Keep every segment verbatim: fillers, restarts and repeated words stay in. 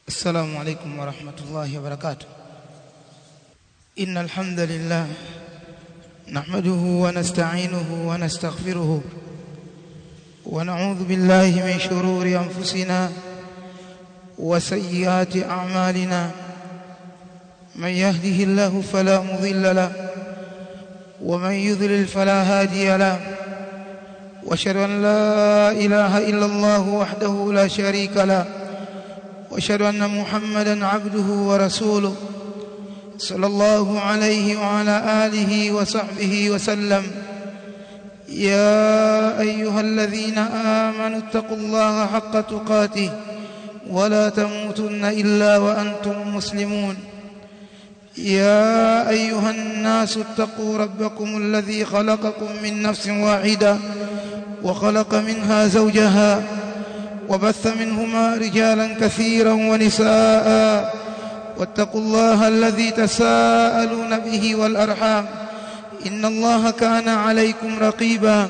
السلام عليكم ورحمة الله وبركاته. إن الحمد لله نحمده ونستعينه ونستغفره ونعوذ بالله من شرور أنفسنا وسيئات أعمالنا. من يهده الله فلا مضل له ومن يضلل فلا هادي له، وأشهد أن لا إله إلا الله وحده لا شريك له، وأشهد أن محمدا عبده ورسوله صلى الله عليه وعلى آله وصحبه وسلم. يا أيها الذين آمنوا اتقوا الله حق تقاته ولا تموتن إلا وأنتم مسلمون. يا أيها الناس اتقوا ربكم الذي خلقكم من نفس واحدة وخلق منها زوجها وبث منهما رجالا كثيرا ونساء، واتقوا الله الذي تساءلون به والأرحام إن الله كان عليكم رقيبا.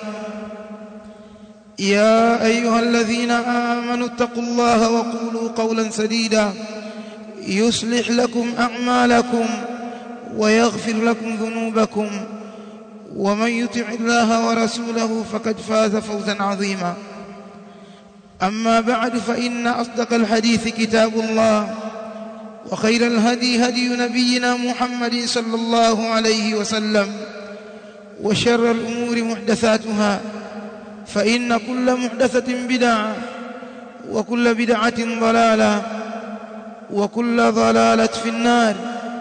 يا أيها الذين آمنوا اتقوا الله وقولوا قولا سديدا يصلح لكم أعمالكم ويغفر لكم ذنوبكم، ومن يطع الله ورسوله فقد فاز فوزا عظيما. أما بعد، فإن أصدق الحديث كتاب الله، وخير الهدي هدي نبينا محمد صلى الله عليه وسلم، وشر الأمور محدثاتها، فإن كل محدثة بدعة وكل بدعة ضلالة وكل ضلالة في النار.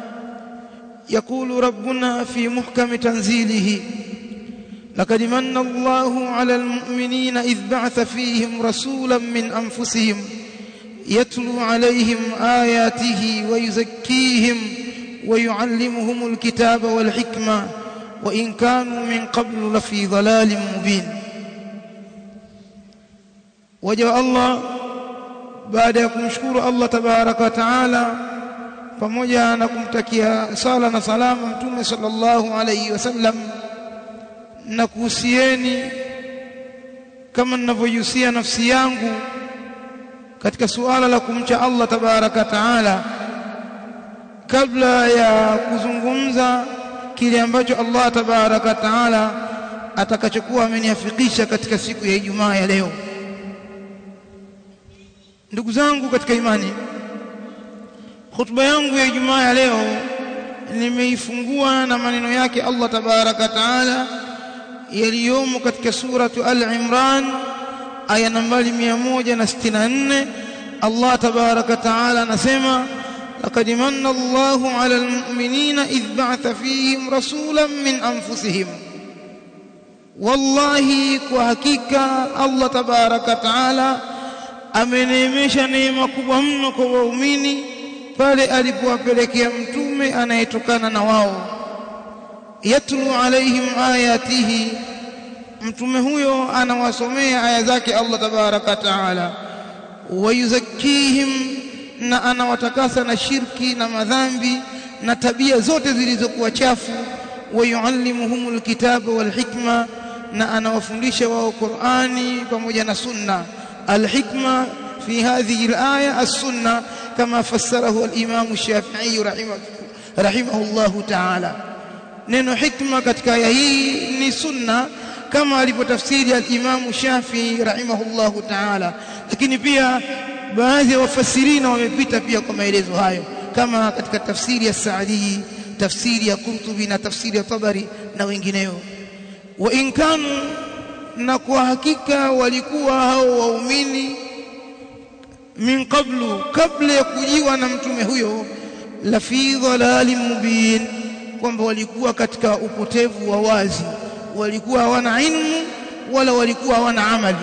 يقول ربنا في محكم تنزيله: لقد من الله على المؤمنين إذ بعث فيهم رسولا من أنفسهم يتلو عليهم آياته ويزكيهم ويعلمهم الكتاب والحكمة وإن كانوا من قبل لفي ضلال مبين. وجاء الله بعد يكمشكر الله تبارك وتعالى pamoja na kumtakia sala na salama Mtume sallallahu alayhi wasallam, na kuhusieni kama ninavyohusia nafsi yangu katika suala la kumcha Allah tabaraka taala, kabla ya kuzungumza kile ambacho Allah tabaraka taala atakachokuwa ameniafikisha katika siku ya Ijumaa ya leo. Ndugu zangu katika imani, khutba yangu ya Ijumaa ya leo nimeifungua na maneno yake Allah tabaraka taala yaliyomo katika suratu Al-Imran aya nambari mia moja na sitini na nne. Allah tabaraka taala anasema: laqad manna Allahu 'ala al-mu'minina idh ba'atha fihim rasulan min anfusihim. Wallahi, kwa hakika Allah tabaraka taala ameneemesha neema kubwa mno kwa waumini pale alipowapelekea mtume anayetokana na wao. Yatlu alaihim ayatihi, mtume huyo anawasomea aya zake Allah tabaraka taala. Wayuzakkihim, na anawatakasa na shirki na madhambi na tabia zote zilizokuwa chafu. Wayuallimuhumul kitaba wal hikma, na anawafundisha wao Qur'ani pamoja na sunna. Al-hikma fi hadhihi al-aya as-sunna kama fassarahu al-Imam Shafi'i rahimahu rahimahullahu ta'ala. Neno hikma katika aya hii ni sunna kama alipotafsiri al-Imam Shafi'i rahimahullahu ta'ala, lakini pia baadhi ya wafasirina wamepita pia kwa maelezo hayo, kama katika tafsiri ya Saadi, tafsiri ya Qurtubi na tafsiri ya Tabari na wengineo. Wa in kanu, na kwa hakika walikuwa hao waumini min qablu, kabla ya kujiwa na mtume huyo, la fi dhalalin mubin, kwamba walikuwa katika upotevu wa wazi, walikuwa hawana ilmu wala walikuwa hawana amali.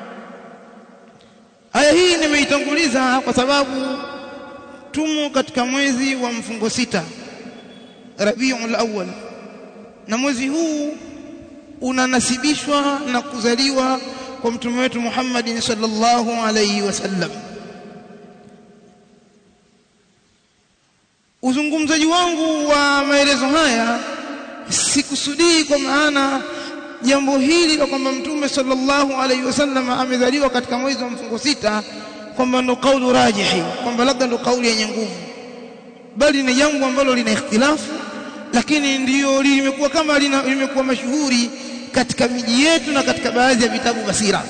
Aya hii nimeitanguliza kwa sababu tumo katika mwezi wa mfungo sita, Rabiul Awwal, na mwezi huu unanasibishwa na kuzaliwa kwa mtume wetu Muhammad sallallahu alayhi wasallam. Uzungumzaji wangu wa maelezo haya sikusudii kwa maana jambo hili la kwamba mtume sallallahu alayhi wasallam amezaliwa katika mwezi wa mfungo sita kwamba ndo kauli rajihi, kwamba labda ndo kauli yenye nguvu, bali ni jambo ambalo lina ikhtilafu, lakini ndio limekuwa kama limekuwa mashuhuri katika miji yetu na katika baadhi ya vitabu vya sira.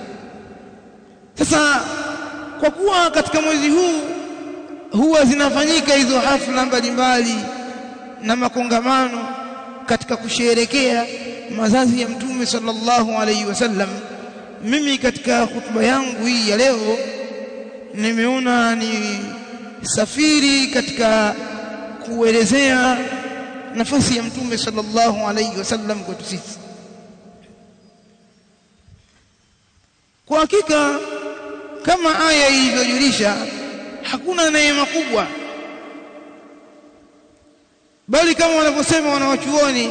Sasa kwa kuwa katika mwezi huu huwa zinafanyika hizo hafla mbalimbali na makongamano katika kusherehekea mazazi ya Mtume sallallahu alaihi wasallam, mimi katika hutuba yangu hii ya leo nimeona ni safiri katika kuelezea nafasi ya Mtume sallallahu alaihi wasallam kwetu sisi. Kwa hakika kama aya ilivyojulisha, hakuna neema kubwa, bali kama wanavyosema wanawachuoni,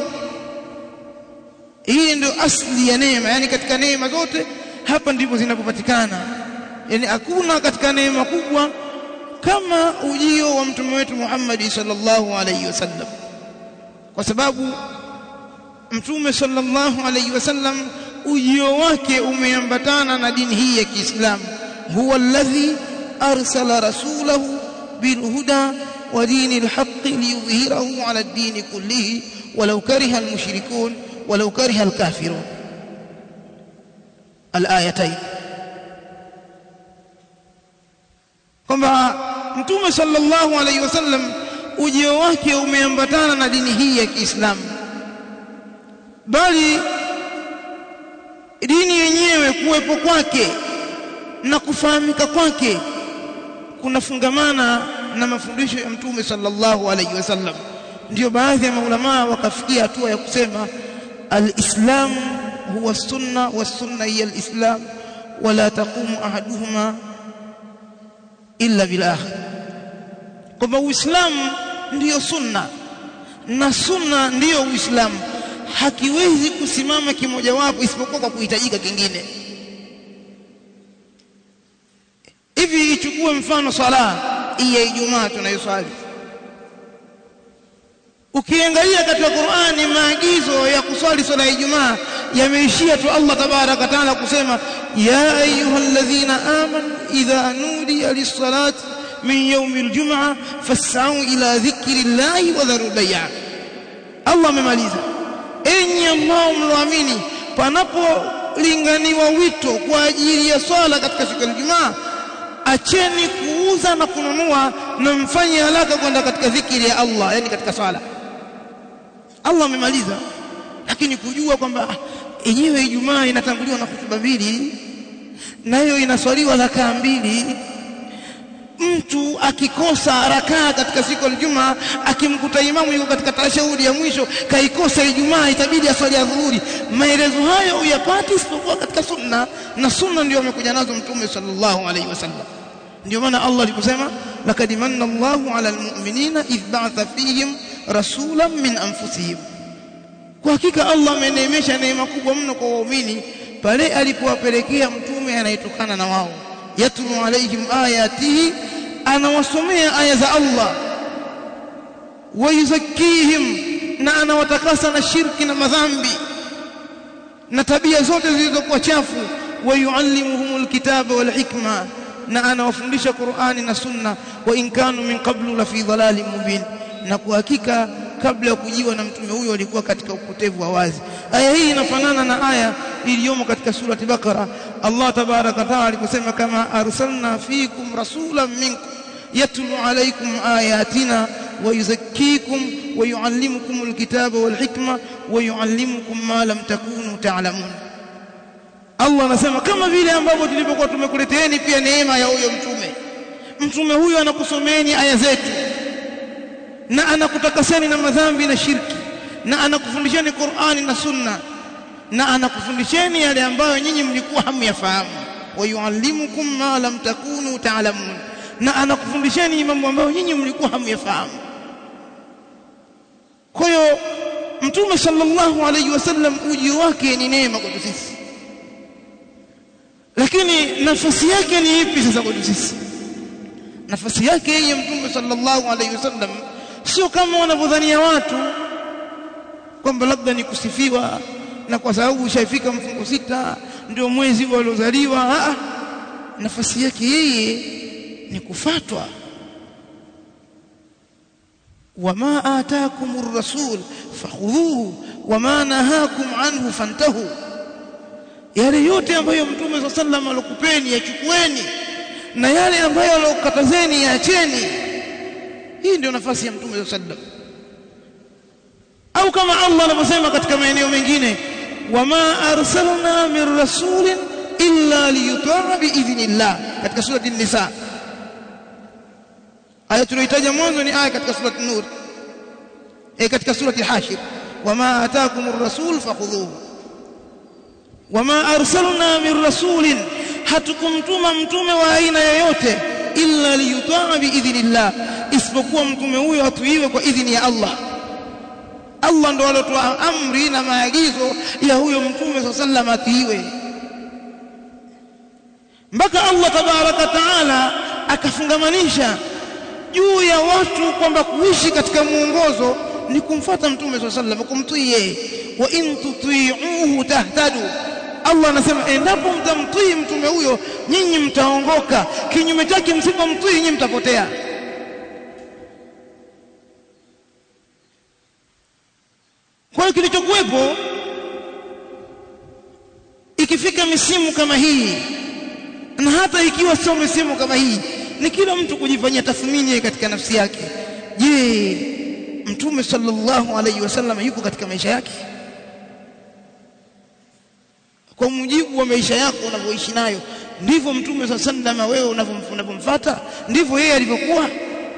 hii ndio asli ya neema. Yani katika neema zote hapa ndipo zinapopatikana. Yani hakuna katika neema kubwa kama ujio wa mtume wetu Muhammad sallallahu alaihi wasallam, kwa sababu mtume sallallahu alaihi wasallam ujio wake umeambatana na dini hii ya Kiislamu. Huwa alladhi arsala rasulahu bilhuda wa dinil haqqi liyudhhirahu ala ad-din kullihi walau kariha al-mushrikun walau kariha al-kafirun. Al-ayatayn, kwamba mtume sallallahu alaihi wasallam ujio wake umeambatana na dini hii ya Kiislamu, bali dini yenyewe kuwepo kwake na kufahamika kwake kunafungamana na mafundisho ya mtume sallallahu alaihi wasallam. Ndio baadhi ya maulama wakafikia hatua ya kusema al-islam huwa sunna wa sunna hiya al-islam wala taqumu ahaduhuma illa bil akhar, kwamba Uislamu ndiyo sunna na sunna ndiyo Uislamu, hakiwezi kusimama kimoja wapo isipokuwa kwa kuhitajika kingine. Hivi ichukue mfano sala ya Ijumaa tunayoswali, ukiangalia katika Qur'ani maagizo ya kuswali swala ya Ijumaa yameishia tu Allah tabaraka taala kusema ya ayyuhalladhina amanu idha nudiya lis-salati min yawmil jum'ah fas'au ila dhikrillahi wa dharul bay'a. Allah amemaliza, enyi ambao mloamini, panapolinganiwa wito kwa ajili ya swala katika siku ya Ijumaa, acheni kuuza na kununua na mfanye haraka kwenda katika dhikri ya Allah, yani katika swala. Allah amemaliza, lakini kujua kwamba yenyewe Ijumaa inatanguliwa na hutuba mbili, nayo inaswaliwa rakaa mbili. Mtu akikosa rakaa katika siku ya Ijumaa, akimkuta imamu yuko katika tashahudi ya mwisho, kaikosa Ijumaa, itabidi aswali adhuhuri. Maelezo hayo uyapati isipokuwa katika sunna, na sunna ndio amekuja nazo mtume sallallahu alaihi wasallam. Ndio maana Allah aliposema laqad manna Allahu 'ala al-mu'minina idh ba'atha fihim rasulan min anfusihim, kwa hakika Allah ameneemesha neema kubwa mno kwa waumini pale alipowapelekea mtume anayetokana na wao. Yatlu alaihim ayatihi, anawasomea aya za Allah. Wa yuzakkihim, na anawatakasa na shirki na madhambi na tabia zote zilizokuwa chafu. Wa yuallimuhumul kitaba wal hikma, na anawafundisha Qur'ani na Sunna. Wa in kanu min qablu la fi dhalalin mubin, na kwa hakika kabla ya kujiwa na mtume huyo walikuwa katika upotevu wa wazi. Aya hii inafanana na aya iliyomo katika surati Bakara. Allah tabaraka taala aliposema kama arsalna fikum rasulan minkum yatlu alaykum ayatina wa yuzakkikum wa yuallimukumul kitaba wal hikma wa yuallimukum ma lam takunu ta'lamun. Allah anasema kama vile ambavyo tulipokuwa tumekuleteeni pia neema ya huyo mtume, mtume huyo anakusomeeni aya zetu na anakutakaseni na madhambi na shirki, na anakufundisheni Qur'ani na Sunna, na anakufundisheni yale ambayo nyinyi mlikuwa hamyafahamu. Wa yuallimukum ma lam takunu ta'lamun, na anakufundisheni mambo ambayo nyinyi mlikuwa hamyafahamu. Kwa hiyo mtume sallallahu alayhi wasallam ujio wake ni neema kwetu sisi, lakini nafasi yake ni ipi sasa kwetu sisi? Nafasi yake yeye mtume sallallahu alayhi wasallam sio kama wanavyodhania watu kwamba labda ni kusifiwa na kwa sababu ushafika mfungo sita ndio mwezi uliozaliwa. Ah, nafasi yake yeye ni kufatwa. wama ataakumur rasul fakhudhuhu wama nahakum anhu fantahu, yale yote ambayo mtume sallallahu alaihi wasallam alikupeni yachukueni, na yale ambayo alokatazeni yaacheni. Hii ndio nafasi ya mtume sallallahu alaihi wasallam. Au kama Allah anavyosema katika maeneo mengine, wama arsalna min rasulin illa liyuta'a biidhnillah, katika sura an-nisa. Aya tuliyotaja mwanzo ni aya katika sura an-nur, eh katika sura al-hashir, wama ataakumur rasul fakhudhuhu wama arsalna min rasulin, hatukumtuma mtume wa aina yoyote illa liyuta'a biidhnillah, isipokuwa mtume huyo atuiwe kwa idhini ya Allah. Allah ndo alotoa amri na maagizo ya huyo mtume sallallahu alaihi wasallam atiiwe, mpaka Allah tabaraka taala akafungamanisha juu ya watu kwamba kuishi katika muongozo ni kumfuata mtume sallallahu alaihi wasallam, kumtii yeye. wa in tuti'uhu tahtadu, Allah anasema endapo mtamtii mtume huyo nyinyi mtaongoka, kinyume chake msipomtii nyinyi mtapotea. Kwa hiyo kilichokuwepo, ikifika misimu kama hii, na hata ikiwa sio misimu kama hii, ni kila mtu kujifanyia tathmini katika nafsi yake. Je, mtume sallallahu alaihi wasallam yuko katika maisha yake? Kwa mujibu wa maisha yako unavyoishi nayo, ndivyo mtume sallallahu alaihi wasallam wewe unavyomfuata, ndivyo yeye alivyokuwa.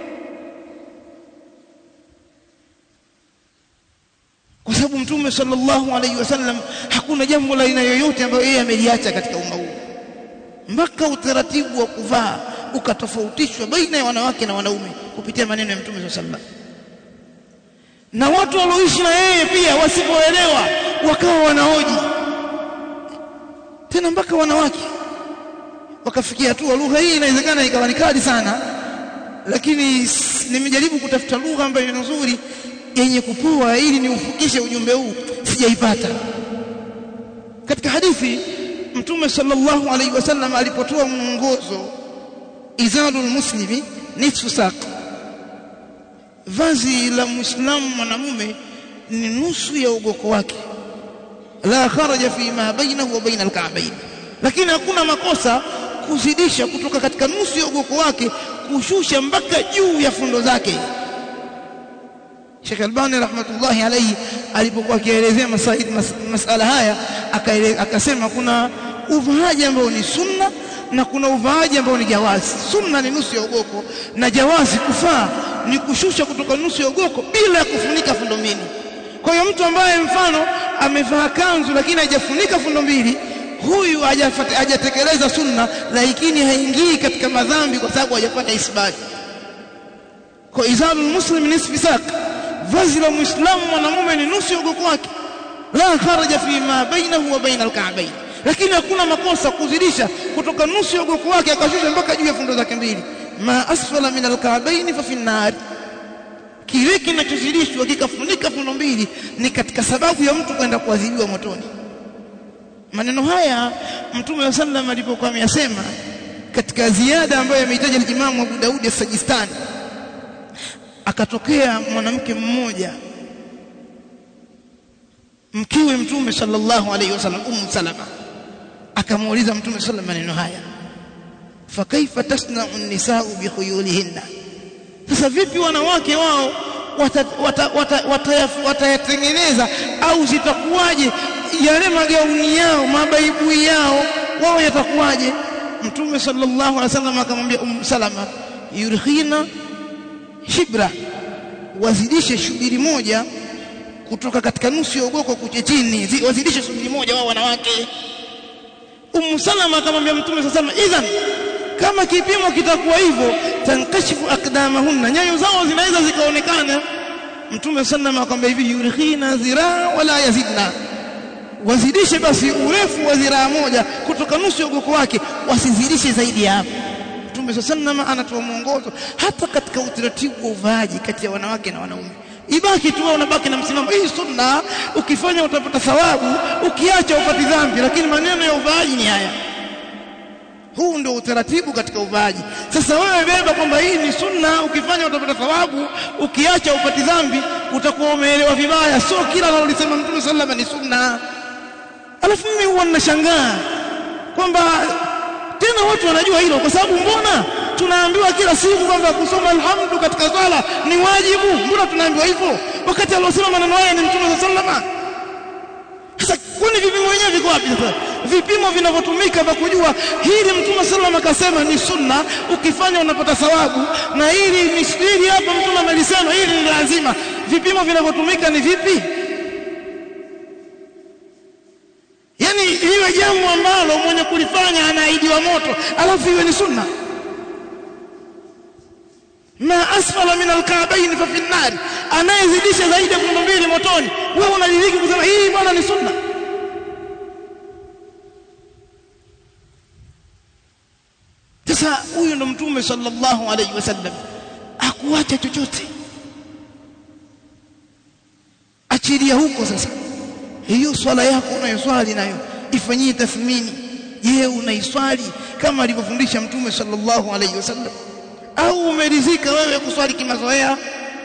Kwa sababu mtume sallallahu alaihi wasallam hakuna jambo la aina yoyote ambayo yeye ameliacha katika umma huu, mpaka utaratibu wa kuvaa ukatofautishwa baina ya wanawake na wanaume kupitia maneno ya mtume sallallahu alaihi wasallam. Na watu walioishi na yeye pia wasipoelewa wakawa wanahoji tena, mpaka wanawake wakafikia hatua lugha hii inawezekana ikawa ni kali sana, lakini nimejaribu kutafuta lugha ambayo ni nzuri yenye kupoa ili niufikishe ujumbe huu, sijaipata. Katika hadithi mtume sallallahu alaihi wasallam alipotoa mwongozo, izalul muslimi nisfu saq, vazi la muislamu mwanamume ni nusu ya ugoko wake, la kharaja fi ma bainahu wa baina al-ka'bayn, lakini hakuna makosa kuzidisha kutoka katika nusu ya ugoko wake kushusha mpaka juu ya fundo zake. Sheikh Albani rahmatullahi alayhi alipokuwa akielezea masaid mas, masala haya akasema kuna uvaaji ambao ni sunna na kuna uvaaji ambao ni jawazi. Sunna ni nusu ya ugoko na jawazi kufaa ni kushusha kutoka nusu ya ugoko bila kufunika fundo mbili. Kwa hiyo mtu ambaye mfano amevaa kanzu lakini haijafunika fundo mbili, huyu hajatekeleza sunna, lakini haingii katika madhambi kwa sababu hajapata isbati. Kwa izalul muslim nisfi saq, vazi la muislamu mwanamume ni nusu ya ugoko wake, la kharaja fi ma bainahu wa baina al-ka'bayn, lakini hakuna makosa kuzidisha kutoka nusu ya ugoko wake akashusha mpaka juu ya fundo zake mbili. Ma asfala min al-ka'bayn fa fi an-nar, kile kinachozidishwa kikafunika fundo mbili ni katika sababu ya mtu kwenda kuadhibiwa motoni. Maneno haya mtume wa sallam alipokuwa ameyasema katika ziada ambayo ameitaja al-Imam Abu Daud as-Sajistani, akatokea mwanamke mmoja mkiwe mtume sallallahu alaihi wasallam, Ummu Salama, akamuuliza mtume sallallahu maneno haya, fa kaifa tasna'u an-nisa'u bi khuyulihinna, sasa vipi wanawake wao watayatengeneza au zitakuwaje yale magauni yao, mabaibu yao, wao yatakuwaje? Mtume sallallahu alaihi wasallam akamwambia Ummu Salama, yurkhina shibra, wazidishe shubiri moja kutoka katika nusu ya ugoko kuja chini, wazidishe shubiri moja wao wanawake. Ummu Salama akamwambia Mtume sallallahu alaihi wasallam, idhan kama kipimo kitakuwa hivyo, tankashifu aqdamahunna, nyayo zao zinaweza zikaonekana. Mtume sallallahu akamwambia hivi, yurkhina ziraa wala yazidna, wazidishe basi urefu wa ziraa moja kutoka nusu ya ugoko wake, wasizidishe zaidi ya hapo. Mtume sallallahu anatoa mwongozo hata katika utaratibu wa uvaaji kati ya wanawake na wanaume. Ibaki tu unabaki na msimamo, hii sunna, ukifanya utapata thawabu, ukiacha upati dhambi, lakini maneno ya uvaaji ni haya. Huu ndio utaratibu katika uvaaji. Sasa wewe beba kwamba hii ni sunna, ukifanya utapata thawabu, ukiacha upati dhambi, utakuwa umeelewa vibaya. Sio kila analolisema Mtume sallallahu alaihi wasallam ni sunna. Alafu mimi huwa ninashangaa kwamba tena watu wanajua hilo, kwa sababu mbona tunaambiwa kila siku kwamba kusoma alhamdu katika swala ni wajibu? Mbona tunaambiwa hivyo wakati aliyosema maneno haya ni Mtume sallallahu alaihi wasallam? Sasa kwani vipimo wenyewe viko wapi sasa? Vipimo vinavyotumika vya kujua hili Mtume sallallahu alaihi wasallam akasema ni sunna, ukifanya unapata thawabu, na hili ni hili hapa Mtume amelisema hili ni lazima. Vipimo vinavyotumika ni vipi? Yaani iwe jambo ambalo mwenye kulifanya anaidiwa moto, alafu iwe ni sunna. Ma asfala min alka'bayn fa fi an-nar, anayezidisha zaidi ya fundo mbili motoni. Wewe unadiriki kusema hii bwana ni sunna? Sasa huyu ndo Mtume sallallahu alayhi wasallam, hakuacha chochote. Achilia huko sasa, hiyo swala yako unayoswali nayo ifanyie tathmini. Je, unaiswali kama alivyofundisha Mtume sallallahu alayhi wasallam, au umeridhika wewe kuswali kimazoea?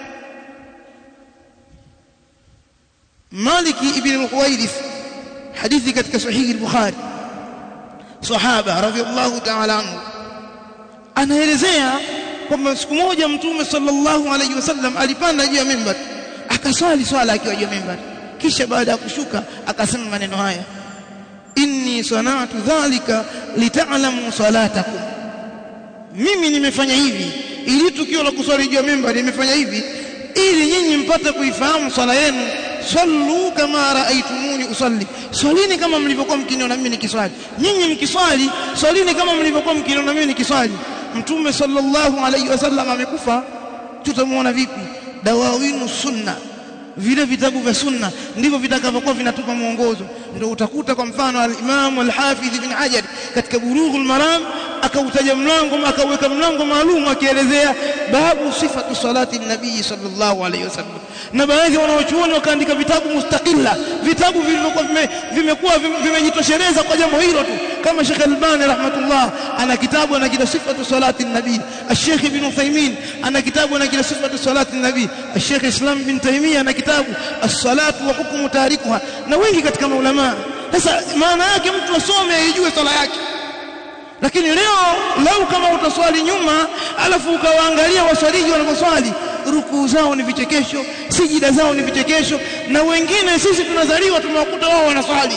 Maliki ibn al-Huwairith, hadithi katika sahihi al-Bukhari, sahaba radhiyallahu ta'ala anhu, anaelezea kwamba siku moja Mtume sallallahu alayhi wasallam alipanda juu ya mimbar akaswali swala akiwa juu ya mimbar, kisha baada ya kushuka akasema maneno haya: inni sana'tu dhalika lita'lamu salatakum, mimi nimefanya hivi ili tukio la kuswali juu ya mimbar nimefanya hivi ili nyinyi mpate kuifahamu swala yenu. Sallu kama raaitumuni usalli, swalini kama mlivyokuwa mkiniona mimi nikiswali. Nyinyi mkiswali swalini kama mlivyokuwa mkiniona mimi nikiswali. Mtume sallallahu alayhi wasallam amekufa, tutamuona vipi? Dawawinu sunna, vile vitabu vya sunna ndivyo vitakavyokuwa vinatupa mwongozo. Ndio utakuta kwa mfano al-Imam al-Hafidh ibn Hajar katika Bulughul Maram akautaja mlango, akaweka mlango maalum akielezea babu sifatu salati nabii sallallahu alayhi wasallam. Na baadhi wanaochuoni wakaandika vitabu mustaqilla, vitabu vilivyokuwa vimekuwa vimejitosheleza kwa jambo hilo tu, kama Sheikh Albani rahmatullah ana kitabu anakiita sifatu salati nabii, Sheikh Ibn Uthaymeen ana kitabu anakiita sifatu salati nabii, Sheikh Islam bin Taymiyyah ana kitabu as-salatu wa hukmu tarikuha, na wengi katika maulama. Sasa maana yake mtu asome aijue sala yake. Lakini leo lau kama utaswali nyuma alafu ukawaangalia waswaliji wanaposwali, rukuu zao ni vichekesho, sijida zao ni vichekesho, na wengine sisi tunazaliwa tumewakuta wao wanaswali,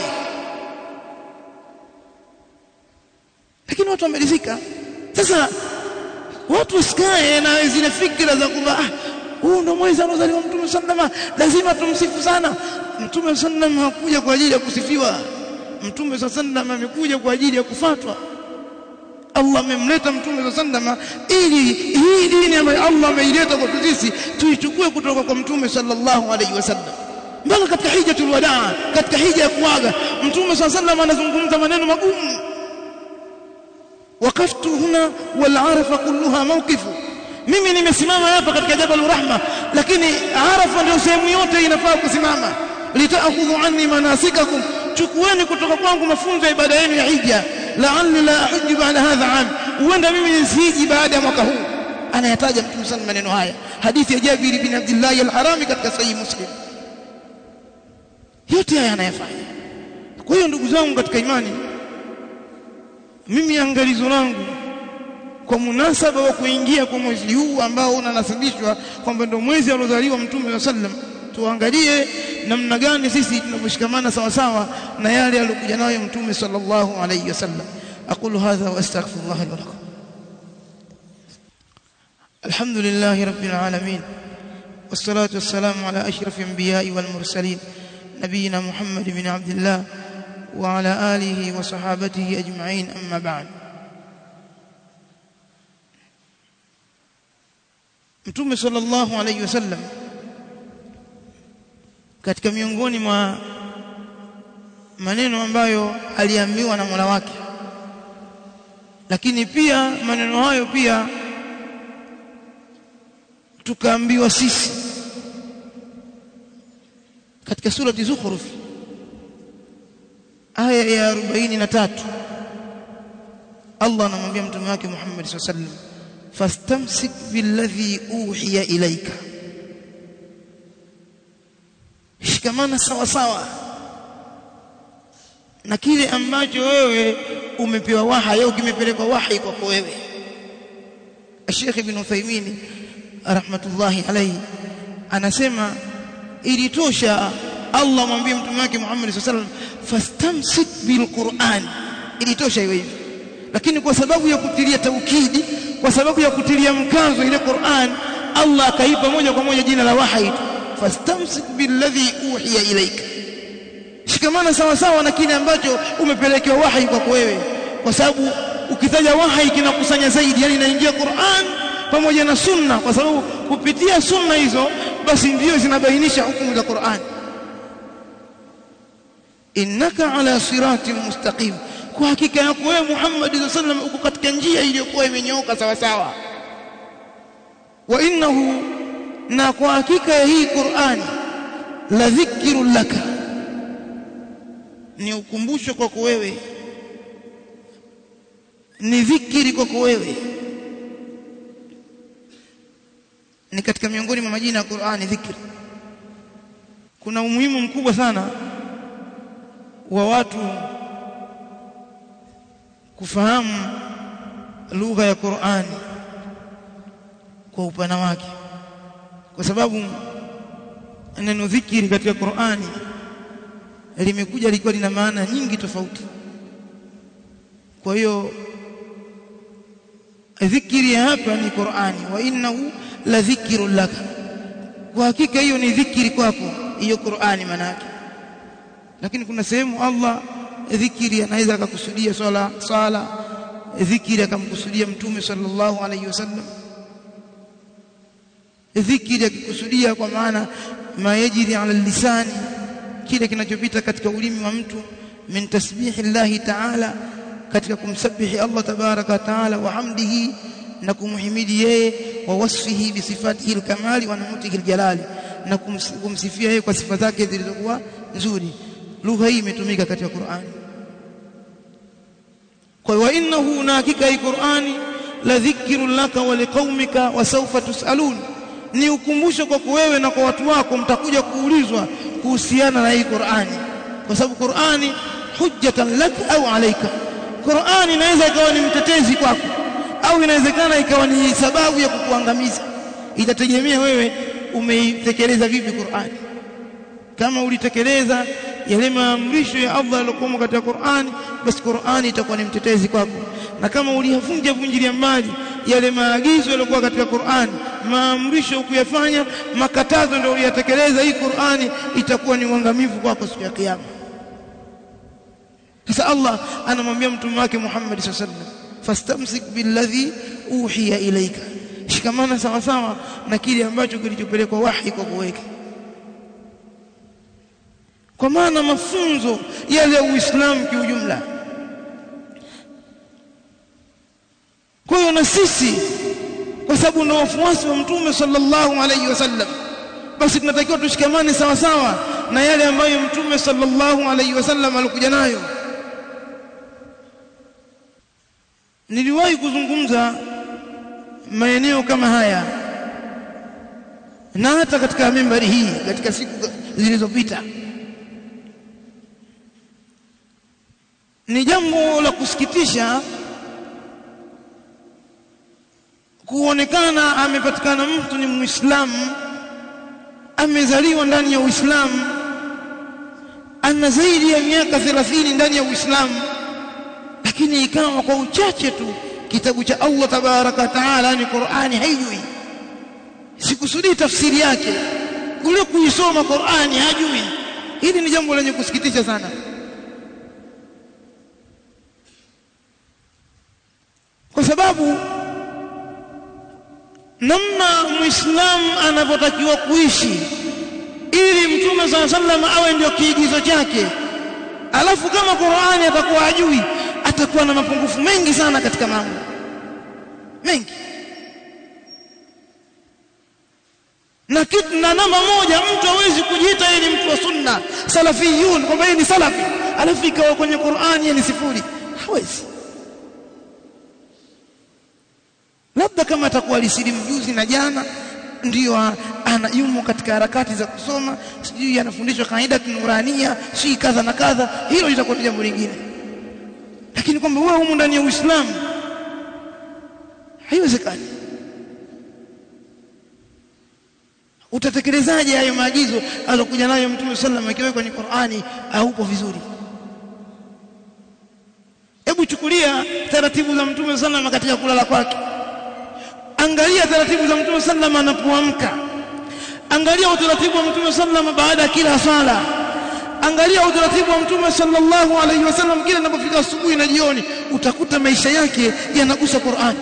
lakini watu wameridhika. Sasa watu usikae na zile fikra za kwamba ah, huu ndo mwezi aliozaliwa Mtume sallallahu alayhi wasallam, lazima tumsifu sana. Mtume sallallahu alayhi wasallam hakuja kwa ajili ya kusifiwa. Mtume sallallahu alayhi wasallam amekuja kwa ajili ya kufuatwa. Allah amemleta Mtume sallallahu alayhi wasallam ili hii dini ambayo Allah ameileta kwa sisi tuichukue kutoka kwa Mtume sallallahu alayhi wasallam. Mpaka katika hijjatul wadaa, katika hija ya kuaga, Mtume sallallahu alayhi wasallam anazungumza maneno magumu: waqaftu huna wal arafa kulluha mawqifu, mimi nimesimama hapa katika Jabal Rahma, lakini Arafa ndio sehemu yote inafaa kusimama. Litaakhudhu anni manasikakum, chukueni kutoka kwangu mafunzo ya ibada yenu ya hija. La'alli la ahujju ba'da hadha 'am, huenda mimi nisiji baada ya mwaka huu. Anayataja Mtume sana maneno haya, hadithi ya Jabir bin Abdullah al-Harami katika Sahih Muslim. Yote haya anayafanya. Kwa hiyo ndugu zangu katika imani, mimi angalizo langu kwa munasaba wa kuingia kwa mwezi huu ambao unanasibishwa kwamba ndio mwezi aliozaliwa Mtume wa sallam, tuangalie namna gani sisi tunavyoshikamana sawa sawa na yale aliyokuja nayo Mtume sallallahu alayhi wasallam. Aqulu hadha wa astaghfirullah li wa lakum. Alhamdulillahi rabbil alamin, wassalatu wassalamu ala ashrafil anbiya'i wal mursalin, nabiyina Muhammad ibn Abdullah wa ala alihi wa sahabatihi ajma'in, amma ba'd. Mtume sallallahu alayhi wasallam katika miongoni mwa maneno ambayo aliambiwa na Mola wake, lakini pia maneno hayo pia tukaambiwa sisi katika surati Zukhruf aya ya arobaini na tatu, Allah anamwambia mtume wake Muhammad sallallahu alaihi wasallam, fastamsik billadhi uhiya ilaika, shikamana sawa sawa na kile ambacho wewe umepewa wahi au kimepelekwa wahi kwako wewe. Sheikh Ibn Uthaymeen rahmatullahi alayhi anasema ilitosha Allah mwambie mtume wake Muhammad sallallahu alaihi wasallam fastamsik bilquran, ilitosha hiyo hivi. Lakini kwa sababu ya kutilia taukidi, kwa sababu ya kutilia mkazo ile Qur'an, Allah akaipa moja kwa moja jina la wahi, fastamsik billadhi uhiya ilaika, shikamana sawa sawa na kile ambacho umepelekewa wahi kwako wewe, kwa sababu ukitaja wahi kinakusanya zaidi, yani inaingia Qur'an pamoja na sunna, kwa sababu kupitia sunna hizo basi ndio zinabainisha hukumu za Qur'an. Innaka ala siratin mustaqim, kwa hakika yako wewe Muhammad sallallahu alaihi wasallam uko katika njia iliyokuwa imenyooka sawa sawa. Wa innahu, na kwa hakika ya hii Qur'an, la dhikrun laka, ni ukumbusho kwako wewe, ni dhikri kwako wewe. Ni katika miongoni mwa majina ya Qur'ani dhikri. Kuna umuhimu mkubwa sana wa watu kufahamu lugha ya Qur'ani kwa upana wake, kwa sababu neno dhikri katika Qur'ani limekuja likiwa lina maana nyingi tofauti. Kwa hiyo dhikri hapa ni Qur'ani, wa innahu la dhikrun laka, kwa hakika hiyo ni dhikri kwako hiyo Qur'ani maana yake. Lakini kuna sehemu Allah dhikri anaweza akakusudia swala sala, dhikri akamkusudia mtume sallallahu alayhi wasallam, dhikri akikusudia kwa maana ma yajri ala lisani, kile kinachopita katika ulimi wa mtu, min tasbihi llahi ta'ala, katika kumsabihi Allah tabaraka wa taala, wa hamdihi, na kumhimidi yeye, wa wasfihi bi sifatihi al-kamali wa namutihi al-jalali, na kumsifia yeye kwa sifa zake zilizokuwa nzuri. Lugha hii imetumika katika Qur'ani. Kwa hiyo innahu, na hakika hii Qur'ani, la dhikrun laka wa liqaumika wa sawfa tusalun, ni ukumbusho kwako wewe na kwa watu wako, mtakuja kuulizwa kuhusiana na hii Qur'ani, kwa sababu Qur'ani hujjatan lak au alayka. Qur'ani inaweza ikawa ni mtetezi kwako au inawezekana ikawa ni sababu ya kukuangamiza. Itategemea wewe umeitekeleza vipi Qur'ani. Kama ulitekeleza yale maamrisho ya Allah yaliyokuwa katika Qur'ani, basi Qur'ani itakuwa ni mtetezi kwako. Na kama uliyavunja vunjilia mbali yale maagizo yaliyokuwa katika Qur'ani, maamrisho ukuyafanya, makatazo ndio uliyatekeleza, hii Qur'ani itakuwa ni uangamivu kwako siku ya kiyama. Sasa Allah anamwambia mtume wake Muhammad sallallahu alaihi wasallam, fastamsik billadhi uhiya ilaika, shikamana sawa sawa na kile ambacho kilichopelekwa wahi kwako wewe. Kwa maana mafunzo yale ya Uislamu kiujumla. Kwa hiyo na sisi, kwa sababu ndio wafuasi wa mtume sallallahu alayhi wasallam, basi tunatakiwa tushikamane sawa sawa na yale ambayo mtume sallallahu alayhi wasallam alikuja nayo. Niliwahi kuzungumza maeneo kama haya, na hata katika mimbari hii katika siku zilizopita. Ni jambo la kusikitisha kuonekana amepatikana mtu ni Muislamu, amezaliwa ndani ya Uislamu, ana zaidi ya miaka thelathini ndani ya Uislamu, lakini ikawa kwa uchache tu kitabu cha Allah tabaraka taala ni Qur'ani haijui. Sikusudi tafsiri yake, kule kuisoma Qur'ani hajui. Hili ni jambo lenye kusikitisha sana. Kwa sababu namna Muislamu anavyotakiwa kuishi ili Mtume sallallahu alaihi wasallam awe ndio kiigizo chake, alafu kama Qur'ani atakuwa hajui, atakuwa na mapungufu mengi sana katika mambo mengi. Na kitu na namba moja, mtu hawezi kujiita yeye ni mtu wa sunna salafiyun kwamba yeye ni salafi alafu ikawa kwenye Qur'ani ni sifuri, hawezi. alisilimu juzi na jana, ndio ana yumo katika harakati za kusoma, sijui anafundishwa kaida nurania, si kadha na kadha, hilo litakuwa jambo lingine. Lakini kwamba wewe humu ndani ya Uislamu, haiwezekani. Utatekelezaje hayo maagizo alokuja nayo Mtume sallallahu alayhi wasallam kwenye Qur'ani? Haupo vizuri. Hebu chukulia taratibu za Mtume sallallahu alayhi wasallam katika kulala kwake. Angalia taratibu za Mtume sallallahu alayhi wasallam anapoamka. Angalia utaratibu wa Mtume sallallahu alayhi wasallam baada ya kila swala. Angalia utaratibu wa Mtume sallallahu alayhi wasallam kila anapofika asubuhi na jioni, utakuta maisha yake yanagusa Qur'an.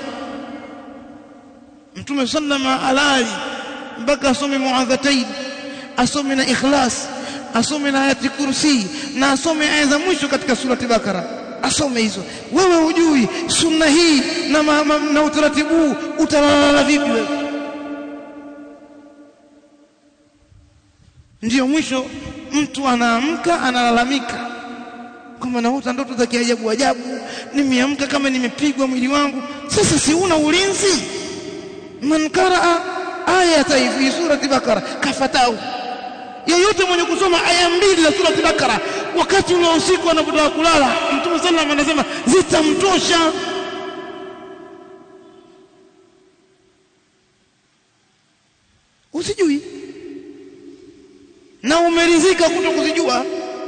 Mtume sallallahu alayhi wasallam alali mpaka asome muadhatayn, asome na ikhlas, asome na ayati kursi, na asome aya za mwisho katika surati Bakara. Asome hizo. Wewe hujui sunna hii na, ma, ma, na utaratibu, utalala vipi wewe? Ndio mwisho mtu anaamka analalamika kama naota ndoto za kiajabu ajabu, nimeamka kama nimepigwa mwili wangu. Sasa si una ulinzi? Man qaraa ayata fi surati Bakara kafatau. Yeyote mwenye kusoma aya mbili za surati Bakara wakati ule usiku anapotaka kulala, Mtume sallallahu alayhi wasallam anasema zitamtosha. Usijui na umeridhika kutokuzijua.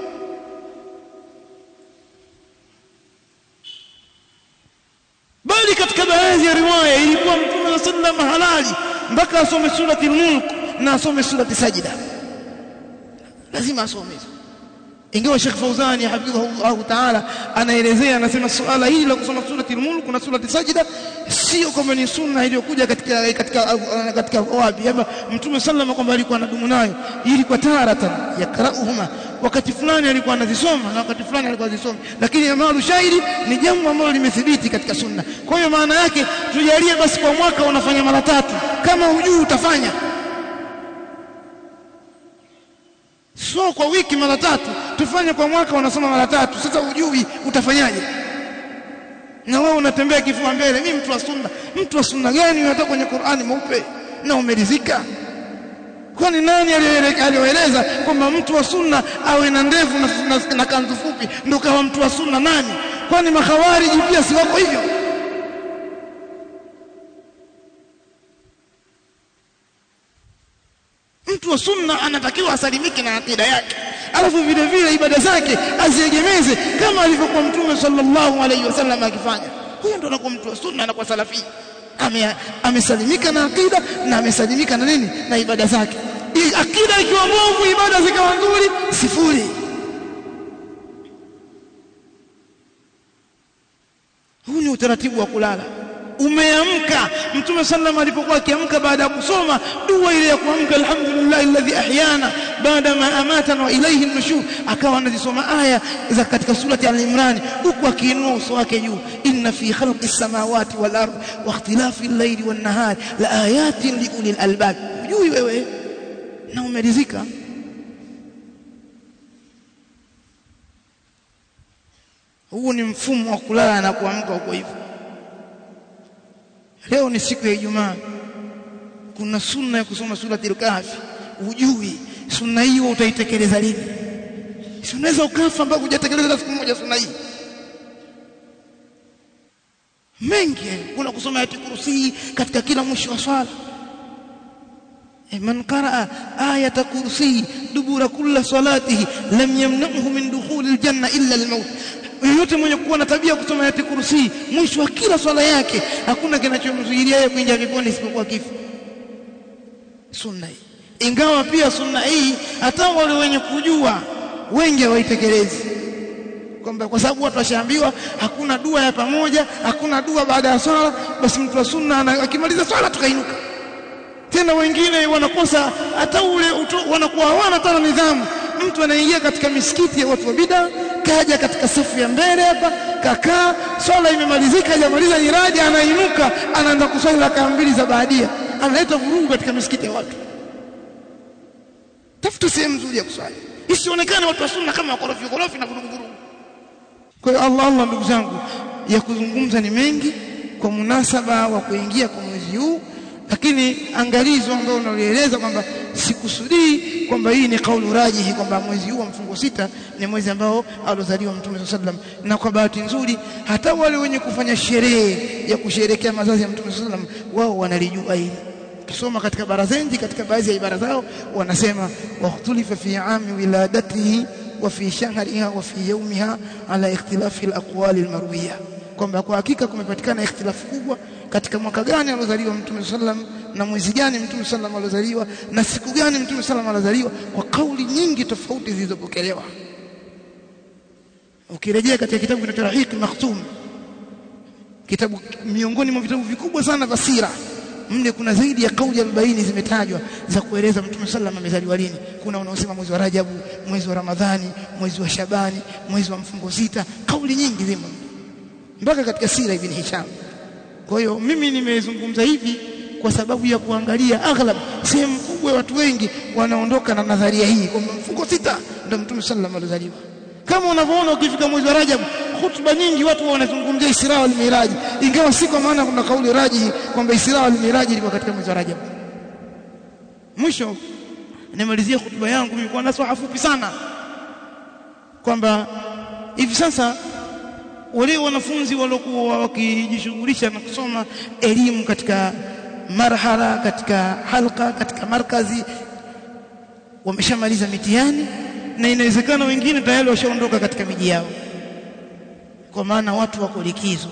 Bali katika baadhi ya riwaya ilikuwa Mtume sallallahu alayhi wasallam halali mpaka asome surati al-Mulk na asome surati Sajida. Lazima asome hizo. Ingawa Sheikh Fauzani hafidhahu ta'ala anaelezea, anasema suala hili la kusoma surati al-Mulk na surati Sajida sio kama ni sunna iliyokuja katika katika katika wapi, ama Mtume sallallahu kwamba alikuwa anadumu nayo, ili kwa taratan yakrauhuma, wakati fulani alikuwa anazisoma na wakati fulani alikuwa anazisoma, lakini amalu shahidi ni jambo ambalo limethibiti katika sunna. Kwa hiyo maana yake tujalie basi kwa mwaka unafanya mara tatu, kama hujui utafanya sio kwa wiki mara tatu, tufanye kwa mwaka unasoma mara tatu. Sasa hujui utafanyaje? Na wewe unatembea kifua mbele, mimi mtu wa sunna. Mtu wa sunna gani unataka kwenye Qur'ani mweupe na umeridhika? Kwani nani aliyoeleza kwamba mtu wa sunna awe na ndevu na, na, na kanzu fupi ndio kama mtu wa sunna? Nani? Kwani makhawariji pia si wako hivyo? Mtu wa sunna anatakiwa asalimike na akida yake, alafu vile vile ibada zake aziegemeze kama alivyokuwa Mtume sallallahu alayhi wasallam akifanya. Huyo ndo anakuwa mtu wa sunna na kwa salafi. Ame amesalimika na akida na amesalimika na nini? Na ibada zake. Hii akida ikiwa mbovu, ibada zikawa nzuri, sifuri. Huu ni utaratibu wa kulala. Umeamka, Mtume sallallahu alipokuwa akiamka baada ya kusoma dua ile ya kuamka, alhamdulillah alladhi ahyana baada ma amatana wa ilayhi an-nushur, akawa anazisoma aya za katika surati al-Imran huku akiinua uso wake juu, inna fi khalqis samawati wal ardh wa ikhtilafi al-layli wan nahari la ayatin li ulil albab. Hujui wewe na umeridhika? Huu ni mfumo wa kulala na kuamka huko hivyo. Leo ni siku ya Ijumaa, kuna sunna ya kusoma surati al-Kahfi. Hujui sunna hiyo utaitekeleza lini? Si unaweza ukafa mpaka hujatekeleza siku moja sunna hii. Mengi kuna kusoma ayati kursi katika kila mwisho wa swala. Man qaraa ayata kursi dubura kulli salatihi lam yamna'hu min dukhuli al-janna illa al-maut. Yote mwenye kuwa na tabia kusoma ayati kursi mwisho wa kila swala yake, hakuna kinachomzuilia yeye kuingia peponi isipokuwa kifo. Sunna hii, ingawa pia sunna hii hata wale wenye kujua wengi hawaitekelezi, kwamba kwa sababu watu washaambiwa hakuna dua ya pamoja, hakuna dua baada ya swala, basi mtu wa sunna akimaliza swala tukainuka. Tena wengine wanakosa hata ule wanakuwa hawana tena nidhamu. Mtu anaingia katika misikiti ya watu wa bid'a, kaja katika safu ya mbele hapa, kakaa, swala imemalizika, hajamaliza nyiraji, anainuka anaanza kuswali raka mbili za baadia, analeta vurugu katika misikiti ya watu. Tafuta sehemu nzuri ya kuswali, isionekane watu wa sunna kama wakorofi korofi na vurugu vurugu. Kwa hiyo Allah Allah, ndugu zangu, ya kuzungumza ni mengi kwa munasaba wa kuingia kwa mwezi huu lakini angalizo ambalo unalieleza kwamba sikusudii kwamba hii ni kauli rajihi kwamba mwezi huu mfungo sita ni mwezi ambao alozaliwa Mtume sallam. Na kwa bahati nzuri hata wale wenye kufanya sherehe ya kusherehekea mazazi ya Mtume sallam wao wanalijua hili. Kisoma katika barazenji katika baadhi ya ibara zao wanasema waqtulifa fi ami wiladatihi wa fi shahriha wa fi yawmiha ala ikhtilafi al-aqwali al-marwiya, kwamba kwa hakika kumepatikana ikhtilafu kubwa katika mwaka gani alozaliwa Mtume sallam na mwezi gani Mtume sallam alozaliwa na siku gani Mtume sallam alozaliwa, kwa kauli nyingi tofauti zilizopokelewa. Ukirejea katika kitabu kinaitwa Rahiq Maktum, kitabu miongoni mwa vitabu vikubwa sana vya sira, mle kuna zaidi ya kauli arobaini zimetajwa za kueleza Mtume sallam amezaliwa lini. Kuna wanaosema mwezi wa Rajabu, mwezi wa Ramadhani, mwezi wa Shabani, mwezi wa mfungo sita, kauli nyingi zimo mpaka katika sira Ibn Hisham. Kwa hiyo mimi nimezungumza hivi kwa sababu ya kuangalia aghlab sehemu kubwa ya watu wengi wanaondoka na nadharia hii kwamba mfungo sita ndio Mtume sallam alizaliwa. Kama unavyoona ukifika mwezi wa Rajab hutuba nyingi watu wanazungumzia Isra wal Miraj, ingawa si kwa maana kuna kauli rajihi kwamba Isra wal Miraj ilikuwa katika mwezi wa Rajab. Mwisho nimalizia hutuba yangu mimi kwa nasaha fupi sana kwamba hivi sasa wale wanafunzi waliokuwa wakijishughulisha na kusoma elimu katika marhala, katika halqa, katika markazi wameshamaliza mitihani na inawezekana wengine tayari washaondoka katika miji yao, kwa maana watu wako likizo.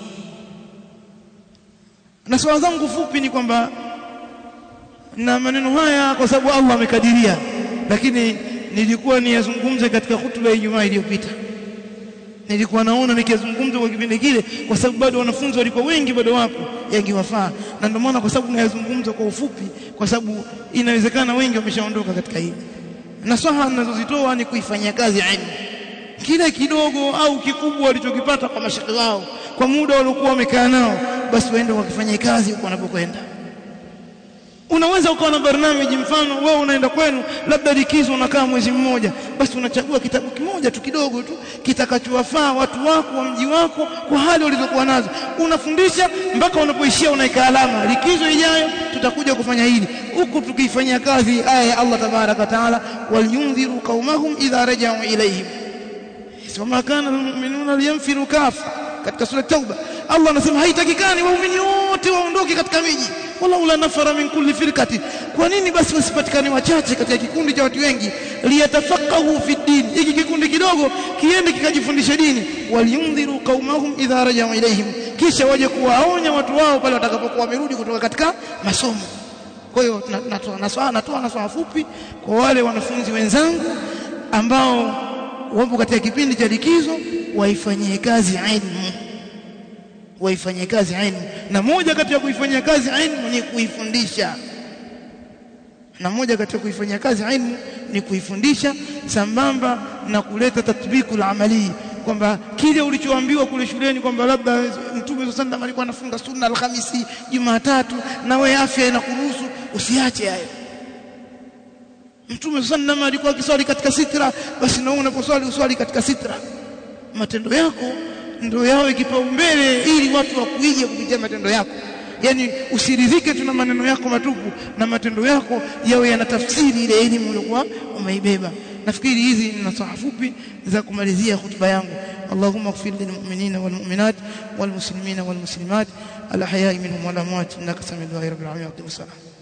Na swala zangu fupi ni kwamba na maneno haya kwa sababu Allah amekadiria, lakini nilikuwa niyazungumze katika hutuba ya Ijumaa iliyopita. Nilikuwa naona nikizungumza kwa kipindi kile kwa sababu bado wanafunzi walikuwa wengi bado wapo yangewafaa, na ndio maana kwa sababu nayazungumza kwa ufupi kwa sababu inawezekana wengi wameshaondoka katika hili. Nasaha ninazozitoa ni kuifanyia kazi elimu, kile kidogo au kikubwa walichokipata kwa mashaka wao kwa muda waliokuwa wamekaa nao, basi waende wakifanyia kazi huko wanapokwenda. Unaweza ukawa na barnamiji, mfano wewe unaenda kwenu labda likizo unakaa mwezi mmoja, basi unachagua kitabu kimoja tu kidogo tu kitakachowafaa watu wako wa mji wako kwa hali walizokuwa nazo, unafundisha mpaka unapoishia unaika alama, likizo ijayo tutakuja kufanya hili, huku tukifanyia kazi aya ya Allah tabaraka taala, walyundhiru qaumahum idha raja'u ilayhim wama kana almu'minuna liyanfiru kafa. Katika sura Tauba Allah anasema haitakikani waumini wote waondoke katika miji, wala ula nafara min kulli firqati. Kwa nini basi wasipatikane wachache katika kikundi cha watu wengi, liyatafaqahu fi din, hiki kikundi kidogo kiende kikajifundisha dini, waliyundhiru qaumahum idha raja'u ilayhim, kisha waje kuwaonya watu wao pale watakapokuwa wamerudi kutoka katika masomo. Kwa hiyo natoa nasaha natoa nasaha fupi kwa wale wanafunzi wenzangu ambao wapo katika kipindi cha likizo, waifanyie kazi ilmu, waifanyie kazi ilmu. Na moja kati ya kuifanyia kazi ilmu ni kuifundisha, na moja kati ya kuifanyia kazi ilmu ni kuifundisha sambamba na kuleta tatbiku al-amali, kwamba kile ulichoambiwa kule shuleni kwamba labda Mtume sallallahu alikuwa anafunga sunna Alhamisi, Jumatatu, na wewe afya inakuruhusu, usiache hayo. Mtume sallallahu alikuwa akiswali katika sitra, basi na wewe unaposwali uswali katika sitra. Matendo yako ndio yawe kipaumbele ili watu wakuige kupitia matendo yako. Yani usiridhike tu na maneno yako matupu, na matendo yako yawe yanatafsiri ile elimu uliyokuwa umeibeba. Nafikiri hizi ni nasaha fupi za kumalizia hutuba yangu. Allahumma ighfir lil mu'minina wal mu'minat wal muslimina wal muslimat al ahya'i minhum wal amwat innaka sami'un du'a rabbil alamin.